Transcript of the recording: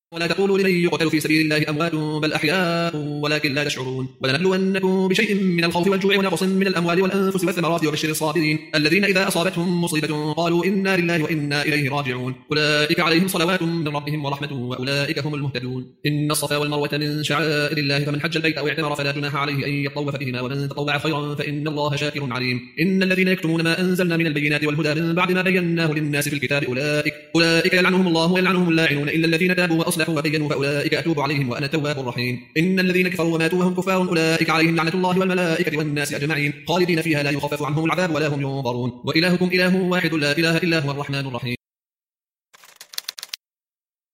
ولا تقولوا لمن يقتل في سبيل الله أموات بل أحياء ولكن لا تشعرون ولنبلونكم بشيء من الخوف والجوع ونقص من الأموال والأنفس والثمرات وبشر الصابرين الذين إذا أصابتهم مصيبة قالوا إنا لله وإنا إليه راجعون أولئك عليهم صلوات من ربهم ورحمة وأولئك هم المهتدون إن الصفا والمروة من شعائر الله فمن حج البيت أو اعتمر فلا جناح عليه أن يطوف بهما ومن تطوع خيرا فإن الله شاكر عليم إن الذين يكتمون ما أنزلنا من البينات والهدى من بعد ما بيناه للناس في الكتاب أولئك يلعنهم الله ويلعنهم اللاعنون إلا الذين تابوا وأصلحوا وبينوا فأولئك أتوب عليهم وأنا التواب الرحيم إن الذين كفروا وماتوا وهم كفار أولئك عليهم لعنة الله والملائكة والناس أجمعين خالدين فيها لا يخفف عنهم العذاب ولا هم ينظرون وإلهكم إله واحد لا إله إلا هو الرحمن الرحيم